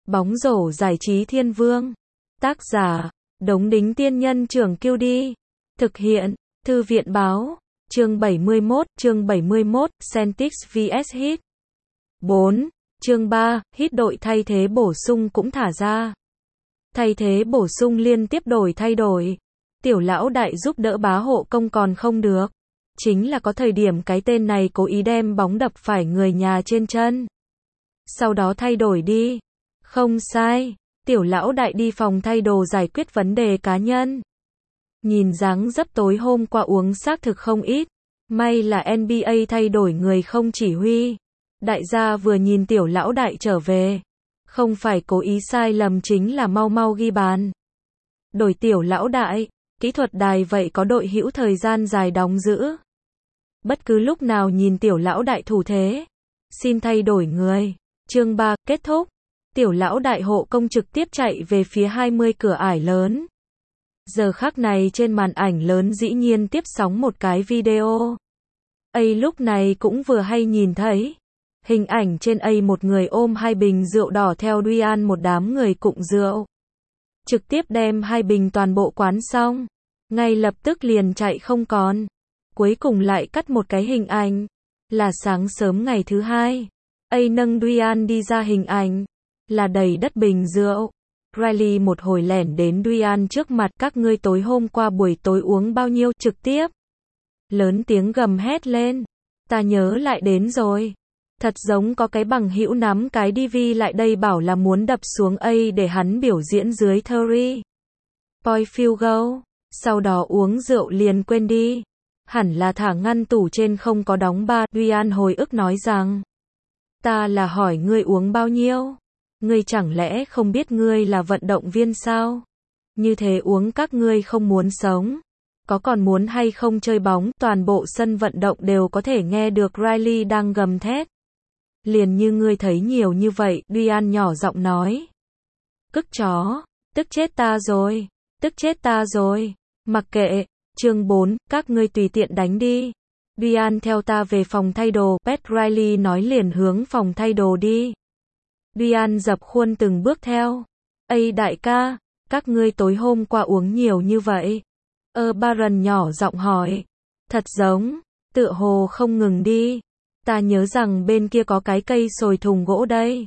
Bóng rổ giải trí thiên vương. Tác giả, Đống Đính Tiên Nhân Trưởng Kiêu Đi. Thực hiện, Thư viện Báo. Chương 71, Celtics vs Heat. 4. Chương 3, Heat đội thay thế bổ sung cũng thả ra. Thay thế bổ sung liên tiếp thay đổi. Tiểu lão đại giúp đỡ bá hộ công còn không được. Chính là có thời điểm cái tên này cố ý đem bóng đập phải người nhà trên chân. Sau đó thay đổi đi. Không sai, tiểu lão đại đi phòng thay đồ giải quyết vấn đề cá nhân. Nhìn dáng dấp tối hôm qua uống xác thực không ít. May là NBA thay đổi người không chỉ huy. Đại gia vừa nhìn tiểu lão đại trở về. Không phải cố ý sai lầm chính là mau mau ghi bàn. Đổi tiểu lão đại, kỹ thuật đài vậy có đội hữu thời gian dài đóng giữ. Bất cứ lúc nào nhìn tiểu lão đại thủ thế. Xin thay đổi người. Chương 3, kết thúc. Tiểu lão đại hộ công trực tiếp chạy về phía 20 cửa ải lớn. Giờ khắc này trên màn ảnh lớn dĩ nhiên tiếp sóng một cái video. Lúc này cũng vừa hay nhìn thấy. Hình ảnh trên một người ôm hai bình rượu đỏ theo Duyan một đám người cụng rượu. Trực tiếp đem hai bình toàn bộ quán xong. Ngay lập tức liền chạy không còn. Cuối cùng lại cắt một cái hình ảnh. Là sáng sớm ngày thứ hai. Nâng Duyan đi ra hình ảnh. Là đầy đất bình rượu. Riley một hồi lẻn đến Duyan trước mặt, các ngươi tối hôm qua buổi tối uống bao nhiêu, trực tiếp. Lớn tiếng gầm hét lên. Ta nhớ lại đến rồi. Thật giống có cái bằng hữu nắm cái DV lại đây bảo là muốn đập xuống để hắn biểu diễn dưới Curry. Point field goal. Sau đó uống rượu liền quên đi. Hẳn là thả ngăn tủ trên không có đóng ba. Duyan hồi ức nói rằng. Ta là hỏi ngươi uống bao nhiêu? Ngươi chẳng lẽ không biết ngươi là vận động viên sao? Như thế uống các ngươi không muốn sống. Có còn muốn hay không chơi bóng? Toàn bộ sân vận động đều có thể nghe được Riley đang gầm thét. Liền như ngươi thấy nhiều như vậy, Duyan nhỏ giọng nói. Cức chó, tức chết ta rồi, tức chết ta rồi. Mặc kệ, chương 4, các ngươi tùy tiện đánh đi. Duyan theo ta về phòng thay đồ, Pat Riley nói liền hướng phòng thay đồ đi. Duyan dập khuôn từng bước theo. Đại ca, các ngươi tối hôm qua uống nhiều như vậy. Baron nhỏ giọng hỏi. Thật giống, tựa hồ không ngừng đi. Ta nhớ rằng bên kia có cái cây sồi thùng gỗ đây.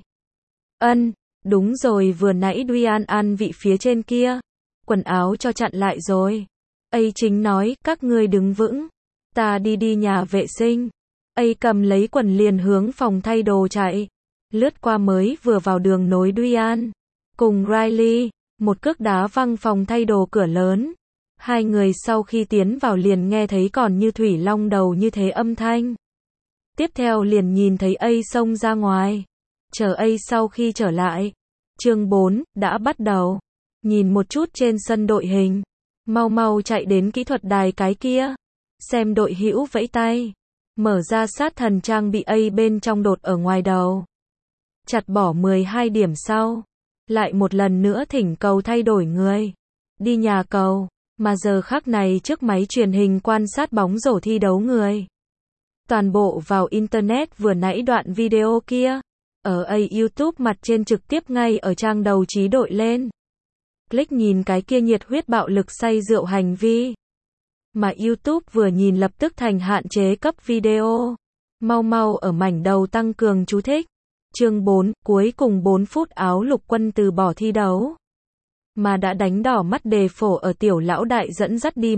Đúng rồi, vừa nãy Duyan ăn vị phía trên kia. Quần áo cho chặn lại rồi. Chính nói, các ngươi đứng vững. Ta đi nhà vệ sinh. Cầm lấy quần liền hướng phòng thay đồ chạy. Lướt qua mới vừa vào đường nối Duyan. Cùng Riley, một cước đá văng phòng thay đồ cửa lớn. Hai người sau khi tiến vào liền nghe thấy còn như thủy long đầu như thế âm thanh. Tiếp theo liền nhìn thấy xông ra ngoài. Chờ sau khi trở lại. Chương 4, đã bắt đầu. Nhìn một chút trên sân đội hình. Mau mau chạy đến kỹ thuật đài cái kia. Xem đội hữu vẫy tay. Mở ra sát thần trang bị bên trong đột ở ngoài đầu. Chặt bỏ 12 điểm sau. Lại một lần nữa thỉnh cầu thay đổi người. Đi nhà cầu. Mà giờ khắc này trước máy truyền hình quan sát bóng rổ thi đấu người. Toàn bộ vào Internet vừa nãy đoạn video kia. Ở YouTube mặt trên trực tiếp ngay ở trang đầu trí đội lên. Click nhìn cái kia nhiệt huyết bạo lực say rượu hành vi. Mà YouTube vừa nhìn lập tức thành hạn chế cấp video. Mau mau ở mảnh đầu tăng cường chú thích. Chương 4, cuối cùng 4 phút áo lục quân từ bỏ thi đấu. Mà đã đánh đỏ mắt đề phổ ở tiểu lão đại dẫn dắt đi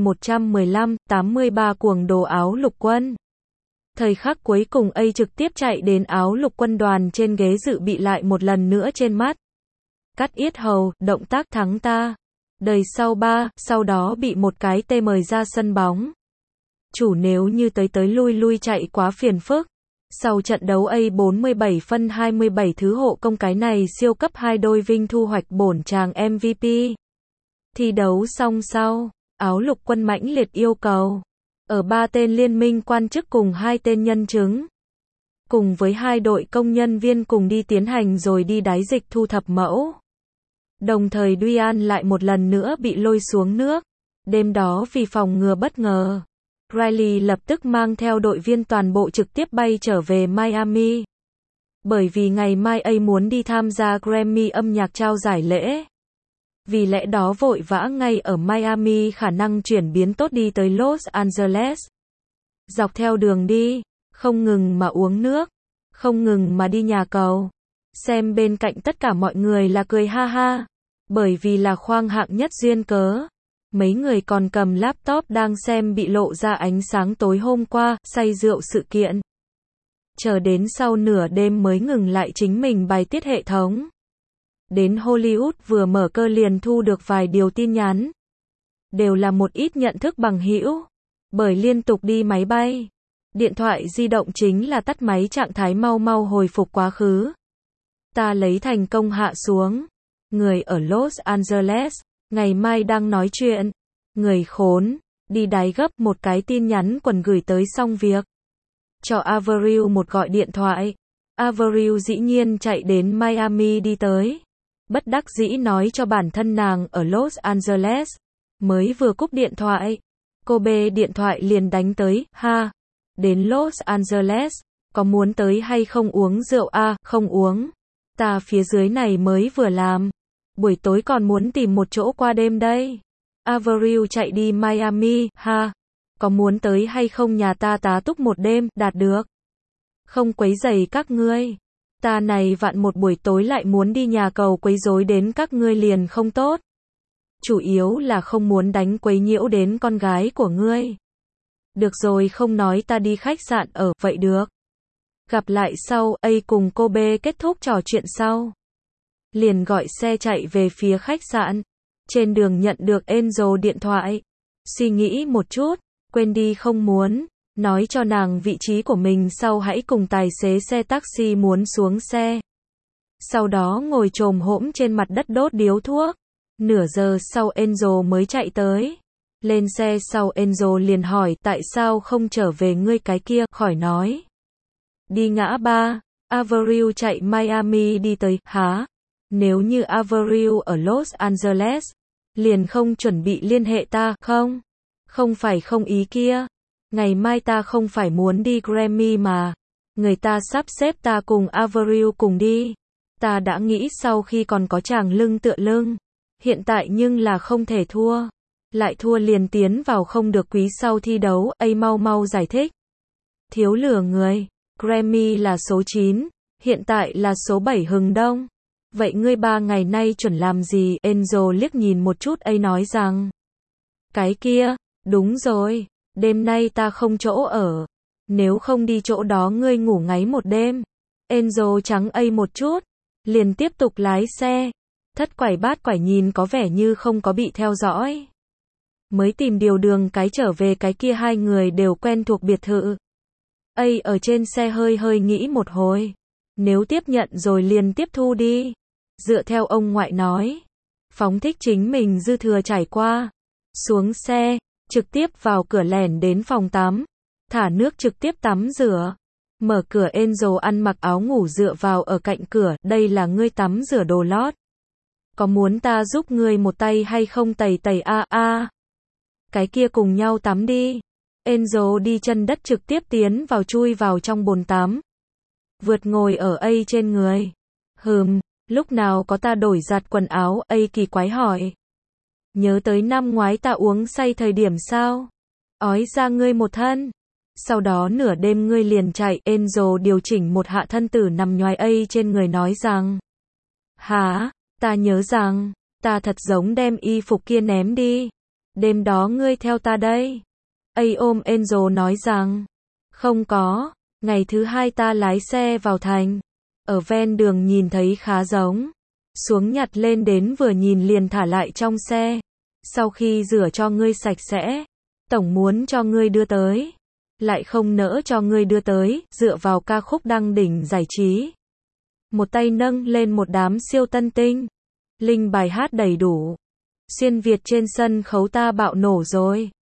115-83 cuồng đồ áo lục quân. Thời khắc cuối cùng trực tiếp chạy đến áo lục quân đoàn trên ghế dự bị lại một lần nữa trên mắt. Cắt yết hầu, động tác thắng ta. Đời sau 3, sau đó bị một cái tê mời ra sân bóng. Chủ nếu như tới lui chạy quá phiền phức. Sau trận đấu 47 phân 27 thứ hộ công cái này siêu cấp 2 đôi vinh thu hoạch bổn chàng MVP. Thi đấu xong sau, áo lục quân mãnh liệt yêu cầu. Ở 3 tên liên minh quan chức cùng 2 tên nhân chứng. Cùng với 2 đội công nhân viên cùng đi tiến hành rồi đi đáy dịch thu thập mẫu. Đồng thời Duyan lại một lần nữa bị lôi xuống nước. Đêm đó vì phòng ngừa bất ngờ. Riley lập tức mang theo đội viên toàn bộ trực tiếp bay trở về Miami. Bởi vì ngày mai A muốn đi tham gia Grammy âm nhạc trao giải lễ. Vì lẽ đó vội vã ngay ở Miami khả năng chuyển biến tốt đi tới Los Angeles. Dọc theo đường đi, không ngừng mà uống nước, không ngừng mà đi nhà cầu. Xem bên cạnh tất cả mọi người là cười ha ha. Bởi vì là khoang hạng nhất duyên cớ. Mấy người còn cầm laptop đang xem bị lộ ra ánh sáng tối hôm qua, say rượu sự kiện. Chờ đến sau nửa đêm mới ngừng lại chính mình bài tiết hệ thống. Đến Hollywood vừa mở cơ liền thu được vài điều tin nhắn. Đều là một ít nhận thức bằng hữu. Bởi liên tục đi máy bay. Điện thoại di động chính là tắt máy trạng thái mau mau hồi phục quá khứ. Ta lấy thành công hạ xuống. Người ở Los Angeles, ngày mai đang nói chuyện. Người khốn, đi đáy gấp một cái tin nhắn quần gửi tới xong việc. Cho Avril một gọi điện thoại. Avril dĩ nhiên chạy đến Miami đi tới. Bất đắc dĩ nói cho bản thân nàng ở Los Angeles. Mới vừa cúp điện thoại. Cô bê điện thoại liền đánh tới, ha. Đến Los Angeles, có muốn tới hay không uống rượu à, không uống. Ta phía dưới này mới vừa làm. Buổi tối còn muốn tìm một chỗ qua đêm đây. Avril chạy đi Miami, ha. Có muốn tới hay không nhà ta tá túc một đêm, đạt được. Không quấy rầy các ngươi. Ta này vặn một buổi tối lại muốn đi nhà cầu quấy rối đến các ngươi liền không tốt. Chủ yếu là không muốn đánh quấy nhiễu đến con gái của ngươi. Được rồi không nói ta đi khách sạn ở, vậy được. Gặp lại sau, A cùng cô B kết thúc trò chuyện sau. Liền gọi xe chạy về phía khách sạn. Trên đường nhận được Angel điện thoại. Suy nghĩ một chút, quên đi không muốn. Nói cho nàng vị trí của mình sau hãy cùng tài xế xe taxi muốn xuống xe. Sau đó ngồi chồm hổm trên mặt đất đốt điếu thuốc. Nửa giờ sau Angel mới chạy tới. Lên xe sau Angel liền hỏi tại sao không trở về ngươi cái kia, khỏi nói. Đi ngã ba, Avril chạy Miami đi tới, hả? Nếu như Avril ở Los Angeles, liền không chuẩn bị liên hệ ta, không? Không phải không ý kia. Ngày mai ta không phải muốn đi Grammy mà. Người ta sắp xếp ta cùng Avril cùng đi. Ta đã nghĩ sau khi còn có chàng lưng tựa lưng. Hiện tại nhưng là không thể thua. Lại thua liền tiến vào không được quý sau thi đấu, A mau mau giải thích. Thiếu lừa người. Grammy là số 9, hiện tại là số 7 hừng đông. Vậy ngươi 3 ngày nay chuẩn làm gì? Angel liếc nhìn một chút A nói rằng. Cái kia, đúng rồi, đêm nay ta không chỗ ở. Nếu không đi chỗ đó ngươi ngủ ngáy một đêm. Angel trắng A một chút, liền tiếp tục lái xe. Thất quải bát quải nhìn có vẻ như không có bị theo dõi. Mới tìm điều đường cái trở về cái kia hai người đều quen thuộc biệt thự. A ở trên xe hơi hơi nghĩ một hồi. Nếu tiếp nhận rồi liền tiếp thu đi. Dựa theo ông ngoại nói. Phóng thích chính mình dư thừa trải qua. Xuống xe, trực tiếp vào cửa lẻn đến phòng tắm. Thả nước trực tiếp tắm rửa. Mở cửa Angel ăn mặc áo ngủ dựa vào ở cạnh cửa. Đây là ngươi tắm rửa đồ lót. Có muốn ta giúp ngươi một tay hay không tẩy tẩy a? Cái kia cùng nhau tắm đi. Angel đi chân đất trực tiếp tiến vào chui vào trong bồn tắm. Vượt ngồi ở A trên người. Lúc nào có ta đổi giặt quần áo, A kỳ quái hỏi. Nhớ tới năm ngoái ta uống say thời điểm sao? Ói ra ngươi một thân. Sau đó nửa đêm ngươi liền chạy, Angel điều chỉnh một hạ thân tử nằm nhoài A trên người nói rằng. Hả? Ta nhớ rằng, ta thật giống đem y phục kia ném đi. Đêm đó ngươi theo ta đây. A ôm Angel nói rằng. Không có, ngày thứ hai ta lái xe vào thành. Ở ven đường nhìn thấy khá giống. Xuống nhặt lên đến vừa nhìn liền thả lại trong xe. Sau khi rửa cho ngươi sạch sẽ. Tổng muốn cho ngươi đưa tới. Lại không nỡ cho ngươi đưa tới, dựa vào ca khúc đăng đỉnh giải trí. Một tay nâng lên một đám siêu tân tinh. Linh bài hát đầy đủ. Xuyên Việt trên sân khấu ta bạo nổ rồi.